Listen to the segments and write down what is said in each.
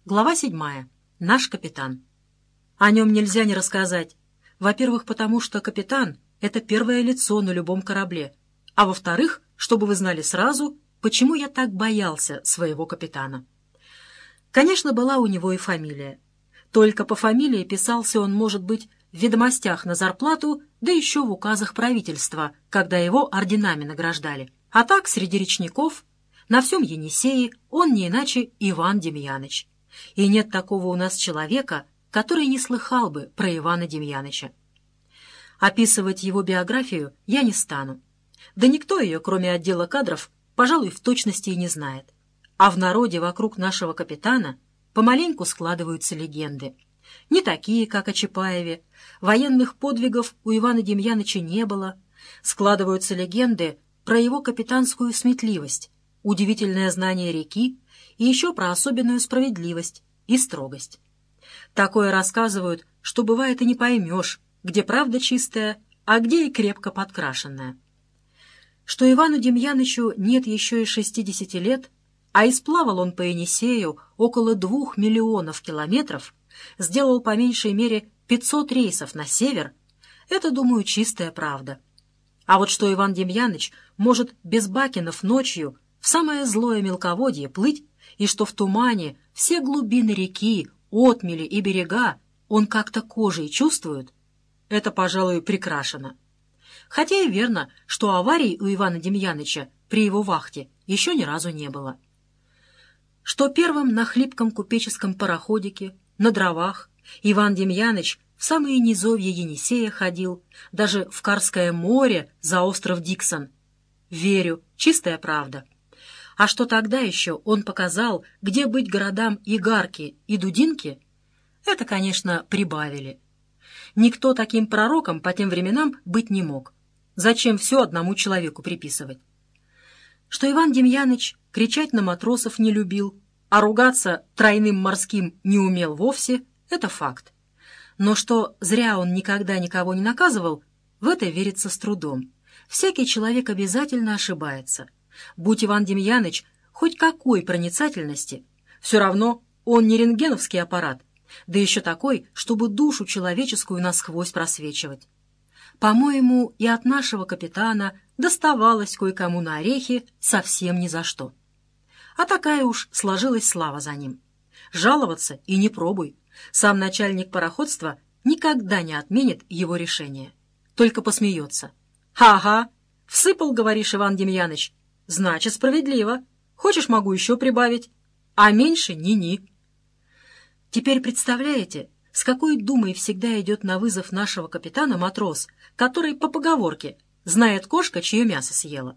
Глава 7. Наш капитан. О нем нельзя не рассказать. Во-первых, потому что капитан — это первое лицо на любом корабле. А во-вторых, чтобы вы знали сразу, почему я так боялся своего капитана. Конечно, была у него и фамилия. Только по фамилии писался он, может быть, в ведомостях на зарплату, да еще в указах правительства, когда его орденами награждали. А так, среди речников, на всем Енисее он не иначе Иван Демьяныч. И нет такого у нас человека, который не слыхал бы про Ивана Демьяныча. Описывать его биографию я не стану. Да никто ее, кроме отдела кадров, пожалуй, в точности и не знает. А в народе вокруг нашего капитана помаленьку складываются легенды. Не такие, как о Чапаеве. Военных подвигов у Ивана Демьяныча не было. Складываются легенды про его капитанскую сметливость, удивительное знание реки и еще про особенную справедливость и строгость. Такое рассказывают, что бывает и не поймешь, где правда чистая, а где и крепко подкрашенная. Что Ивану Демьянычу нет еще и 60 лет, а исплавал он по Енисею около 2 миллионов километров, сделал по меньшей мере 500 рейсов на север, это, думаю, чистая правда. А вот что Иван Демьяныч может без бакенов ночью в самое злое мелководье плыть, и что в тумане все глубины реки, отмели и берега он как-то кожей чувствует, это, пожалуй, прикрашено. Хотя и верно, что аварий у Ивана Демьяныча при его вахте еще ни разу не было. Что первым на хлипком купеческом пароходике, на дровах, Иван Демьяныч в самые низовья Енисея ходил, даже в Карское море за остров Диксон. Верю, чистая правда. А что тогда еще он показал, где быть городам Игарки и Дудинки, это, конечно, прибавили. Никто таким пророком по тем временам быть не мог. Зачем все одному человеку приписывать? Что Иван Демьяныч кричать на матросов не любил, а ругаться тройным морским не умел вовсе, это факт. Но что зря он никогда никого не наказывал, в это верится с трудом. Всякий человек обязательно ошибается. Будь Иван Демьяныч хоть какой проницательности, все равно он не рентгеновский аппарат, да еще такой, чтобы душу человеческую насквозь просвечивать. По-моему, и от нашего капитана доставалось кое-кому на орехи совсем ни за что. А такая уж сложилась слава за ним. Жаловаться и не пробуй. Сам начальник пароходства никогда не отменит его решение. Только посмеется. «Ага, всыпал, говоришь, Иван Демьяныч. Значит, справедливо. Хочешь, могу еще прибавить. А меньше ни-ни». Теперь представляете, с какой думой всегда идет на вызов нашего капитана матрос, который по поговорке знает кошка, чье мясо съела.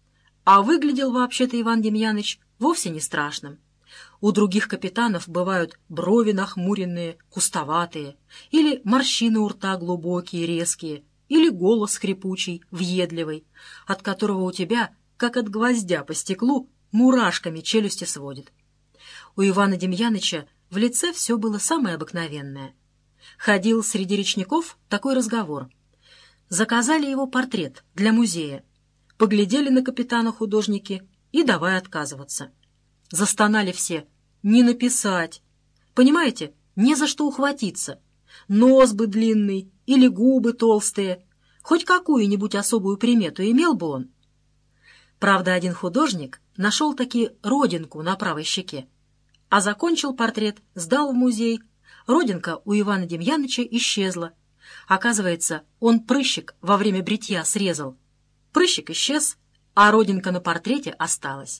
А выглядел вообще-то Иван Демьяныч вовсе не страшным. У других капитанов бывают брови нахмуренные, кустоватые, или морщины у рта глубокие, резкие, или голос хрипучий, въедливый, от которого у тебя, как от гвоздя по стеклу, мурашками челюсти сводит. У Ивана Демьяныча в лице все было самое обыкновенное. Ходил среди речников такой разговор. Заказали его портрет для музея. Поглядели на капитана художники и давай отказываться. Застонали все. Не написать. Понимаете, не за что ухватиться. Нос бы длинный или губы толстые. Хоть какую-нибудь особую примету имел бы он. Правда, один художник нашел-таки родинку на правой щеке. А закончил портрет, сдал в музей. Родинка у Ивана Демьяныча исчезла. Оказывается, он прыщик во время бритья срезал. Прыщик исчез, а родинка на портрете осталась.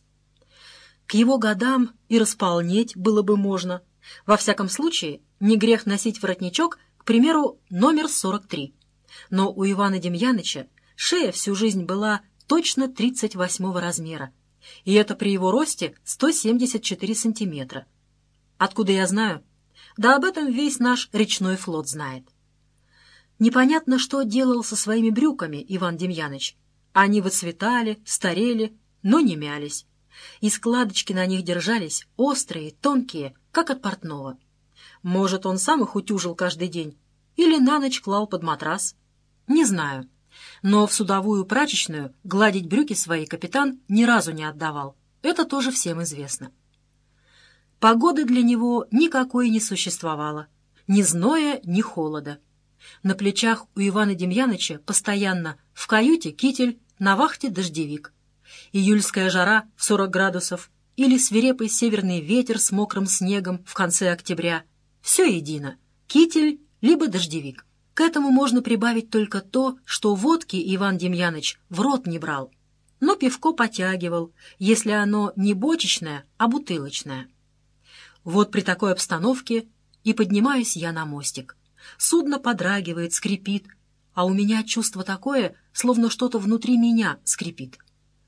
К его годам и располнеть было бы можно. Во всяком случае, не грех носить воротничок, к примеру, номер 43. Но у Ивана Демьяныча шея всю жизнь была точно 38 размера. И это при его росте 174 сантиметра. Откуда я знаю? Да об этом весь наш речной флот знает. Непонятно, что делал со своими брюками Иван Демьяныч. Они выцветали, старели, но не мялись. И складочки на них держались острые, тонкие, как от портного. Может, он сам их утюжил каждый день или на ночь клал под матрас. Не знаю. Но в судовую прачечную гладить брюки свои капитан ни разу не отдавал. Это тоже всем известно. Погоды для него никакой не существовало. Ни зноя, ни холода. На плечах у Ивана Демьяныча постоянно в каюте китель, на вахте дождевик. Июльская жара в 40 градусов или свирепый северный ветер с мокрым снегом в конце октября. Все едино. Китель либо дождевик. К этому можно прибавить только то, что водки Иван Демьяныч в рот не брал, но пивко потягивал, если оно не бочечное, а бутылочное. Вот при такой обстановке и поднимаюсь я на мостик. Судно подрагивает, скрипит, а у меня чувство такое, словно что-то внутри меня скрипит.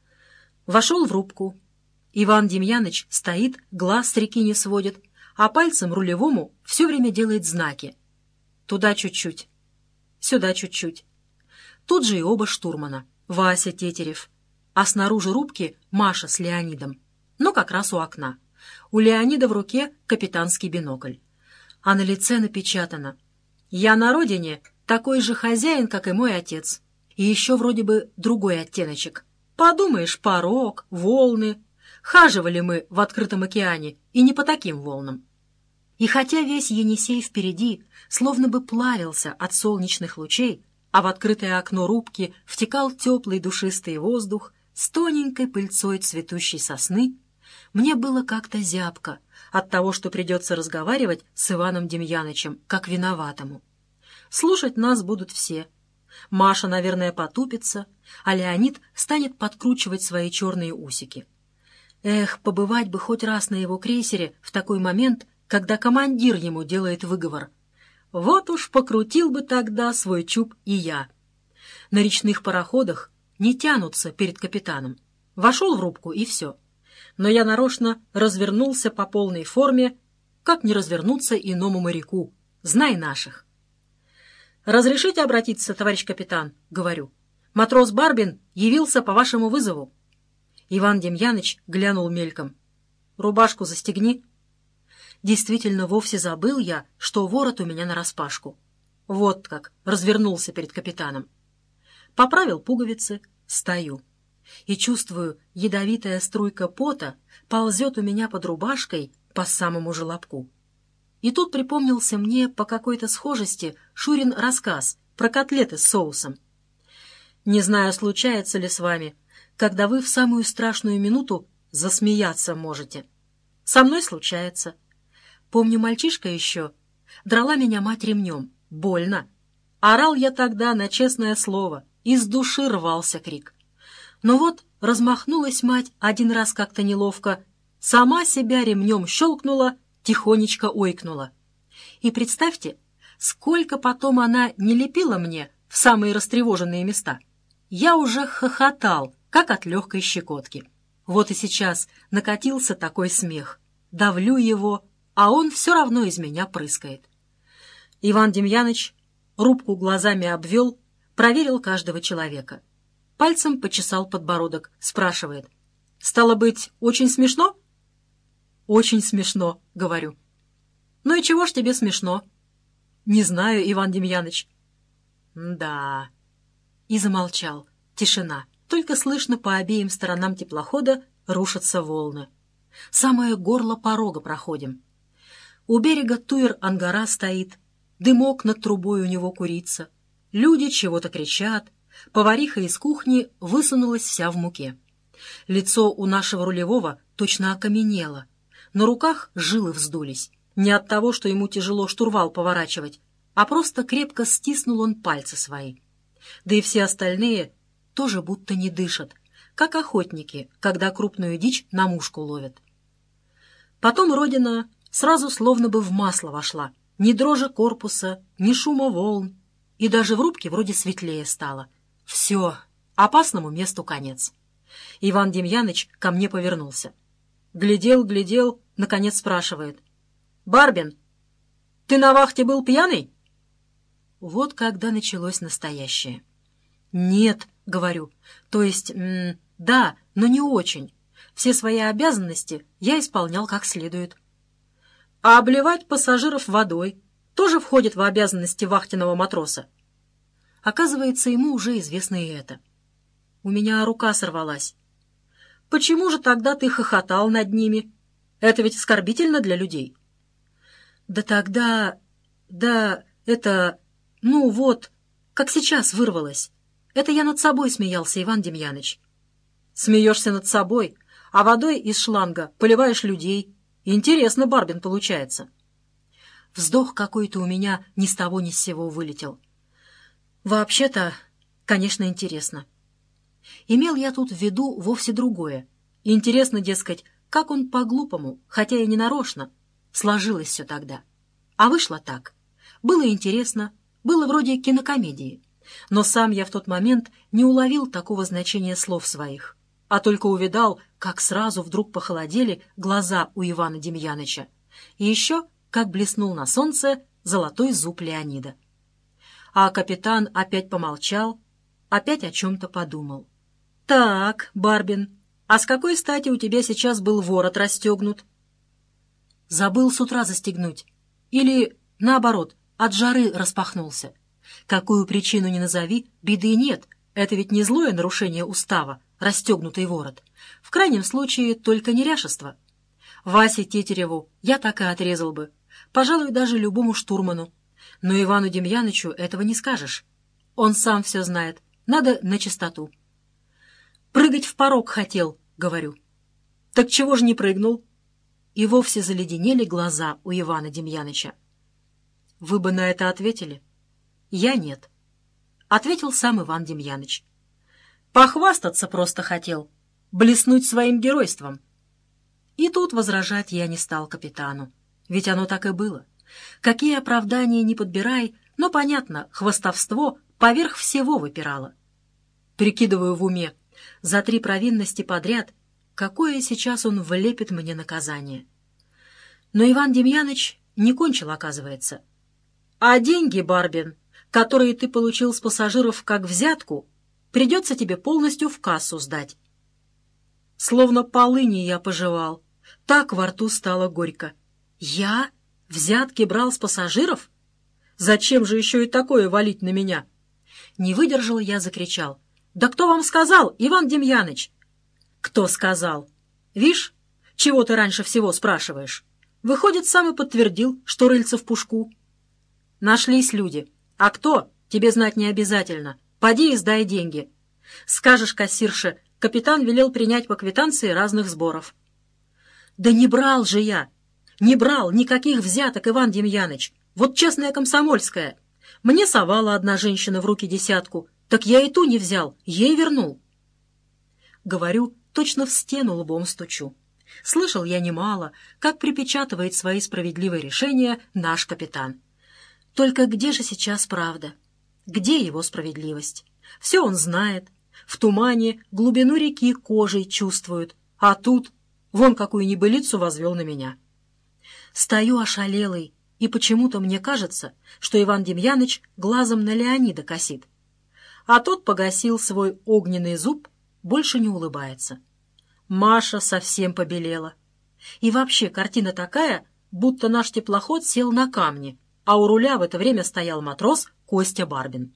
Вошел в рубку. Иван Демьяныч стоит, глаз с реки не сводит, а пальцем рулевому все время делает знаки. Туда чуть-чуть, сюда чуть-чуть. Тут же и оба штурмана, Вася Тетерев, а снаружи рубки Маша с Леонидом, но как раз у окна. У Леонида в руке капитанский бинокль. А на лице напечатано: «Я на родине такой же хозяин, как и мой отец». И еще вроде бы другой оттеночек. Подумаешь, порог, волны. Хаживали мы в открытом океане, и не по таким волнам. И хотя весь Енисей впереди словно бы плавился от солнечных лучей, а в открытое окно рубки втекал теплый душистый воздух с тоненькой пыльцой цветущей сосны, мне было как-то зябко от того, что придется разговаривать с Иваном Демьянычем как виноватому. Слушать нас будут все. Маша, наверное, потупится, а Леонид станет подкручивать свои черные усики. Эх, побывать бы хоть раз на его крейсере в такой момент, когда командир ему делает выговор. Вот уж покрутил бы тогда свой чуб и я. На речных пароходах не тянутся перед капитаном. Вошел в рубку и все. Но я нарочно развернулся по полной форме, как не развернуться иному моряку, знай наших. «Разрешите обратиться, товарищ капитан?» — говорю. «Матрос Барбин явился по вашему вызову». Иван Демьяныч глянул мельком. «Рубашку застегни». Действительно, вовсе забыл я, что ворот у меня нараспашку. Вот как развернулся перед капитаном. Поправил пуговицы, стою. И чувствую, ядовитая струйка пота ползет у меня под рубашкой по самому желобку. И тут припомнился мне по какой-то схожести Шурин рассказ про котлеты с соусом. Не знаю, случается ли с вами, когда вы в самую страшную минуту засмеяться можете. Со мной случается. Помню, мальчишка еще. Драла меня мать ремнем. Больно. Орал я тогда на честное слово. Из души рвался крик. Но вот размахнулась мать один раз как-то неловко, сама себя ремнем щелкнула, тихонечко ойкнула. И представьте, сколько потом она не лепила мне в самые растревоженные места. Я уже хохотал, как от легкой щекотки. Вот и сейчас накатился такой смех. Давлю его, а он все равно из меня прыскает. Иван Демьяныч рубку глазами обвел, проверил каждого человека. Пальцем почесал подбородок, спрашивает: «Стало быть, очень смешно?» «Очень смешно», — говорю. «Ну и чего ж тебе смешно?» «Не знаю, Иван Демьяныч». «Да». И замолчал. Тишина. Только слышно по обеим сторонам теплохода рушатся волны. Самое горло порога проходим. У берега Туир-Ангара стоит, дымок над трубой у него курится. Люди чего-то кричат. Повариха из кухни высунулась вся в муке. Лицо у нашего рулевого точно окаменело. На руках жилы вздулись. Не от того, что ему тяжело штурвал поворачивать, а просто крепко стиснул он пальцы свои. Да и все остальные тоже будто не дышат, как охотники, когда крупную дичь на мушку ловят. Потом Родина сразу словно бы в масло вошла. Ни дрожи корпуса, ни шума волн. И даже в рубке вроде светлее стало. Все, опасному месту конец. Иван Демьяныч ко мне повернулся. Глядел, наконец спрашивает: «Барбин, ты на вахте был пьяный?» Вот когда началось настоящее. «Нет», — говорю, то есть, да, но не очень. Все свои обязанности я исполнял как следует. А обливать пассажиров водой тоже входит в обязанности вахтенного матроса. Оказывается, ему уже известно и это. У меня рука сорвалась. «Почему же тогда ты хохотал над ними?» Это ведь оскорбительно для людей. Да тогда... Да, это... Ну вот, как сейчас вырвалось. Это я над собой смеялся, Иван Демьяныч. Смеешься над собой, а водой из шланга поливаешь людей. Интересно, Барбин, получается. Вздох какой-то у меня ни с того ни с сего вылетел. Вообще-то, конечно, интересно. Имел я тут в виду вовсе другое. Интересно, дескать, как он по-глупому, хотя и не нарочно, сложилось все тогда. А вышло так. Было интересно, было вроде кинокомедии. Но сам я в тот момент не уловил такого значения слов своих, а только увидал, как сразу вдруг похолодели глаза у Ивана Демьяныча, и еще как блеснул на солнце золотой зуб Леонида. А капитан опять помолчал, опять о чем-то подумал. «Так, Барбин, а с какой стати у тебя сейчас был ворот расстегнут?» «Забыл с утра застегнуть. Или, наоборот, от жары распахнулся. Какую причину ни назови, беды нет. Это ведь не злое нарушение устава, расстегнутый ворот. В крайнем случае, только неряшество. Васе Тетереву я так и отрезал бы. Пожалуй, даже любому штурману. Но Ивану Демьянычу этого не скажешь. Он сам все знает. Надо начистоту. «Прыгать в порог хотел», — говорю. «Так чего ж не прыгнул?» И вовсе заледенели глаза у Ивана Демьяныча. «Вы бы на это ответили?» «Я нет», — ответил сам Иван Демьяныч. «Похвастаться просто хотел, блеснуть своим геройством». И тут возражать я не стал капитану, ведь оно так и было. Какие оправдания не подбирай, но, понятно, хвастовство поверх всего выпирало. Прикидываю в уме, за 3 провинности подряд, какое сейчас он влепит мне наказание. Но Иван Демьяныч не кончил, оказывается. «А деньги, Барбин, которые ты получил с пассажиров как взятку, придется тебе полностью в кассу сдать». Словно полыни я пожевал. Так во рту стало горько. Я взятки брал с пассажиров? Зачем же еще и такое валить на меня? Не выдержал я, закричал. «Да кто вам сказал, Иван Демьяныч?» «Кто сказал? Вишь, чего ты раньше всего спрашиваешь? Выходит, сам и подтвердил, что рыльце в пушку». «Нашлись люди. А кто? Тебе знать не обязательно. Поди и сдай деньги. Скажешь кассирше, капитан велел принять по квитанции разных сборов». «Да не брал же я! Не брал никаких взяток, Иван Демьяныч. Вот честная комсомольская. Мне совала одна женщина в руки 10, так я и ту не взял, ей вернул». Говорю, точно в стену лбом стучу. Слышал я немало, как припечатывает свои справедливые решения наш капитан. Только где же сейчас правда? Где его справедливость? Все он знает. В тумане глубину реки кожей чувствует. А тут вон какую небылицу возвел на меня. Стою ошалелый, и почему-то мне кажется, что Иван Демьяныч глазом на Леонида косит. А тот погасил свой огненный зуб, больше не улыбается. Маша совсем побелела. И вообще картина такая, будто наш теплоход сел на камни, а у руля в это время стоял матрос Костя Барбин.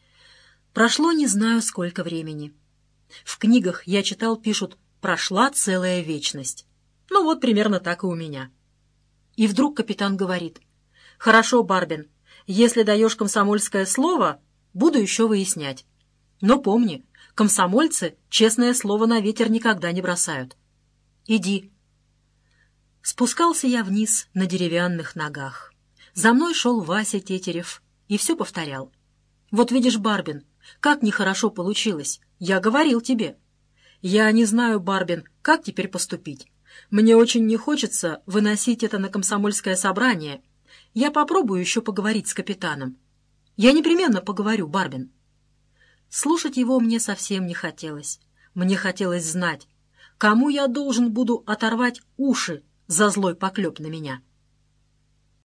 Прошло не знаю сколько времени. В книгах, я читал, пишут «прошла целая вечность». Ну вот примерно так и у меня. И вдруг капитан говорит: «Хорошо, Барбин, если даешь комсомольское слово, буду еще выяснять. Но помни, комсомольцы честное слово на ветер никогда не бросают. Иди». Спускался я вниз на деревянных ногах. За мной шел Вася Тетерев и все повторял. «Вот видишь, Барбин, как нехорошо получилось. Я говорил тебе». «Я не знаю, Барбин, как теперь поступить. Мне очень не хочется выносить это на комсомольское собрание. Я попробую еще поговорить с капитаном. Я непременно поговорю, Барбин». Слушать его мне совсем не хотелось. Мне хотелось знать, кому я должен буду оторвать уши за злой поклеп на меня.